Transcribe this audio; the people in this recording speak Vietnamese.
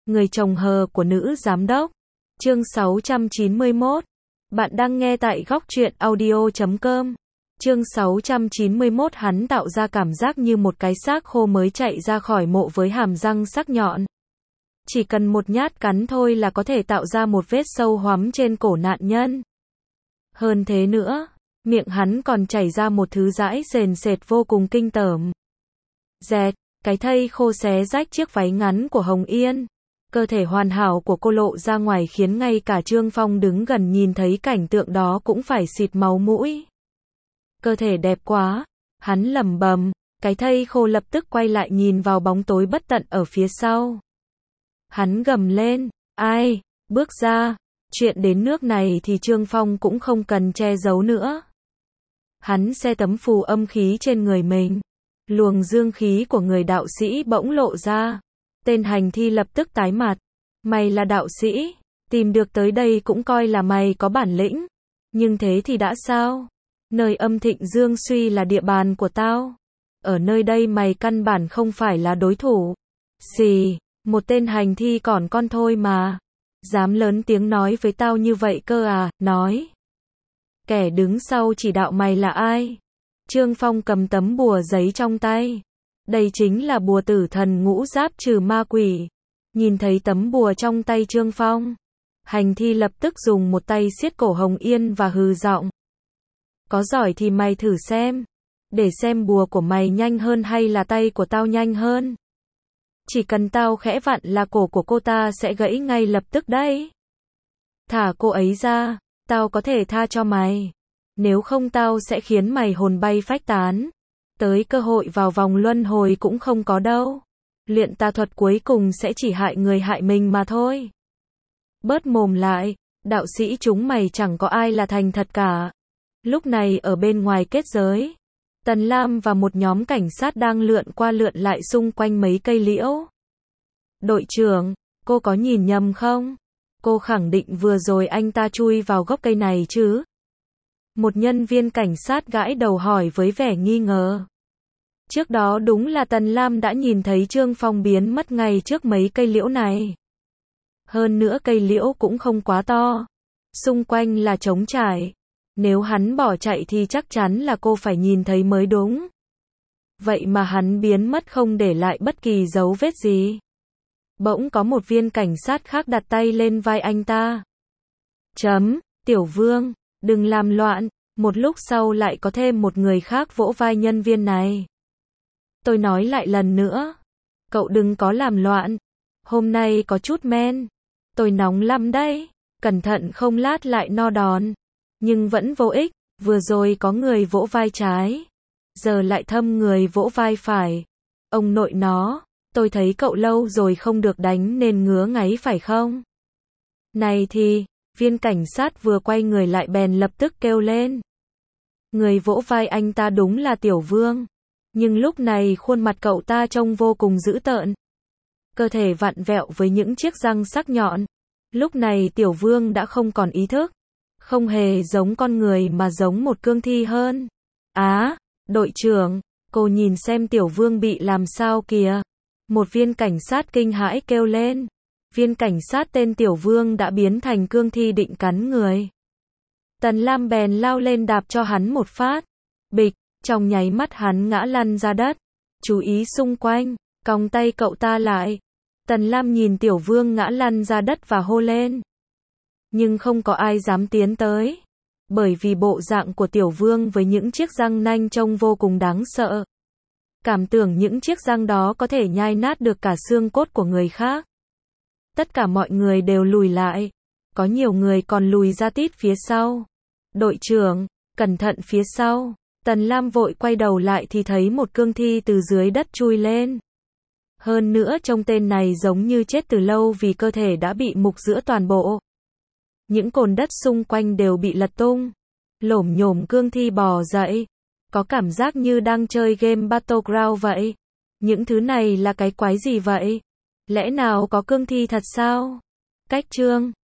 Người chồng hờ của nữ giám đốc. Chương 691. Bạn đang nghe tại góc truyện audio.com. Chương 691. Hắn tạo ra cảm giác như một cái xác khô mới chạy ra khỏi mộ với hàm răng sắc nhọn. Chỉ cần một nhát cắn thôi là có thể tạo ra một vết sâu hoắm trên cổ nạn nhân. Hơn thế nữa, miệng hắn còn chảy ra một thứ dãi sền sệt vô cùng kinh tởm. Dẹt, cái thây khô xé rách chiếc váy ngắn của Hồng Yên. Cơ thể hoàn hảo của cô lộ ra ngoài khiến ngay cả Trương Phong đứng gần nhìn thấy cảnh tượng đó cũng phải xịt máu mũi. Cơ thể đẹp quá, hắn lẩm bẩm, cái thây khô lập tức quay lại nhìn vào bóng tối bất tận ở phía sau. Hắn gầm lên, ai, bước ra, chuyện đến nước này thì Trương Phong cũng không cần che giấu nữa. Hắn xe tấm phù âm khí trên người mình. Luồng dương khí của người đạo sĩ bỗng lộ ra. Tên hành thi lập tức tái mặt. Mày là đạo sĩ, tìm được tới đây cũng coi là mày có bản lĩnh. Nhưng thế thì đã sao? Nơi âm thịnh dương suy là địa bàn của tao. Ở nơi đây mày căn bản không phải là đối thủ. Xì, một tên hành thi còn con thôi mà. Dám lớn tiếng nói với tao như vậy cơ à, nói. Kẻ đứng sau chỉ đạo mày là ai? Trương Phong cầm tấm bùa giấy trong tay. Đây chính là bùa tử thần ngũ giáp trừ ma quỷ. Nhìn thấy tấm bùa trong tay Trương Phong, hành thi lập tức dùng một tay siết cổ Hồng Yên và hừ giọng. Có giỏi thì mày thử xem. Để xem bùa của mày nhanh hơn hay là tay của tao nhanh hơn. Chỉ cần tao khẽ vặn là cổ của cô ta sẽ gãy ngay lập tức đấy. Thả cô ấy ra, tao có thể tha cho mày. Nếu không tao sẽ khiến mày hồn bay phách tán. Tới cơ hội vào vòng luân hồi cũng không có đâu. Luyện tà thuật cuối cùng sẽ chỉ hại người hại mình mà thôi. Bớt mồm lại, đạo sĩ chúng mày chẳng có ai là thành thật cả. Lúc này ở bên ngoài kết giới, Tần Lam và một nhóm cảnh sát đang lượn qua lượn lại xung quanh mấy cây liễu. Đội trưởng, cô có nhìn nhầm không? Cô khẳng định vừa rồi anh ta chui vào gốc cây này chứ? Một nhân viên cảnh sát gãi đầu hỏi với vẻ nghi ngờ. Trước đó đúng là Tần Lam đã nhìn thấy Trương Phong biến mất ngay trước mấy cây liễu này. Hơn nữa cây liễu cũng không quá to. Xung quanh là trống trải. Nếu hắn bỏ chạy thì chắc chắn là cô phải nhìn thấy mới đúng. Vậy mà hắn biến mất không để lại bất kỳ dấu vết gì. Bỗng có một viên cảnh sát khác đặt tay lên vai anh ta. Tiểu Vương, đừng làm loạn. Một lúc sau lại có thêm một người khác vỗ vai nhân viên này. Tôi nói lại lần nữa. Cậu đừng có làm loạn. Hôm nay có chút men. Tôi nóng lắm đấy. Cẩn thận không lát lại no đòn. Nhưng vẫn vô ích. Vừa rồi có người vỗ vai trái. Giờ lại thâm người vỗ vai phải. Ông nội nó. Tôi thấy cậu lâu rồi không được đánh nên ngứa ngáy phải không? Này thì, viên cảnh sát vừa quay người lại bèn lập tức kêu lên. Người vỗ vai anh ta đúng là Tiểu Vương. Nhưng lúc này khuôn mặt cậu ta trông vô cùng dữ tợn. Cơ thể vặn vẹo với những chiếc răng sắc nhọn. Lúc này Tiểu Vương đã không còn ý thức. Không hề giống con người mà giống một cương thi hơn. Đội trưởng, cô nhìn xem Tiểu Vương bị làm sao kìa. Một viên cảnh sát kinh hãi kêu lên. Viên cảnh sát tên Tiểu Vương đã biến thành cương thi định cắn người. Tần Lam bèn lao lên đạp cho hắn một phát. Bịch, trong nháy mắt hắn ngã lăn ra đất. Chú ý xung quanh, còng tay cậu ta lại. Tần Lam nhìn Tiểu Vương ngã lăn ra đất và hô lên. Nhưng không có ai dám tiến tới. Bởi vì bộ dạng của Tiểu Vương với những chiếc răng nanh trông vô cùng đáng sợ. Cảm tưởng những chiếc răng đó có thể nhai nát được cả xương cốt của người khác. Tất cả mọi người đều lùi lại. Có nhiều người còn lùi ra tít phía sau. Đội trưởng, cẩn thận phía sau. Tần Lam vội quay đầu lại thì thấy một cương thi từ dưới đất chui lên. Hơn nữa trông tên này giống như chết từ lâu vì cơ thể đã bị mục giữa toàn bộ. Những cồn đất xung quanh đều bị lật tung. Lổm nhổm cương thi bò dậy. Có cảm giác như đang chơi game Battleground vậy. Những thứ này là cái quái gì vậy? Lẽ nào có cương thi thật sao? Cách chương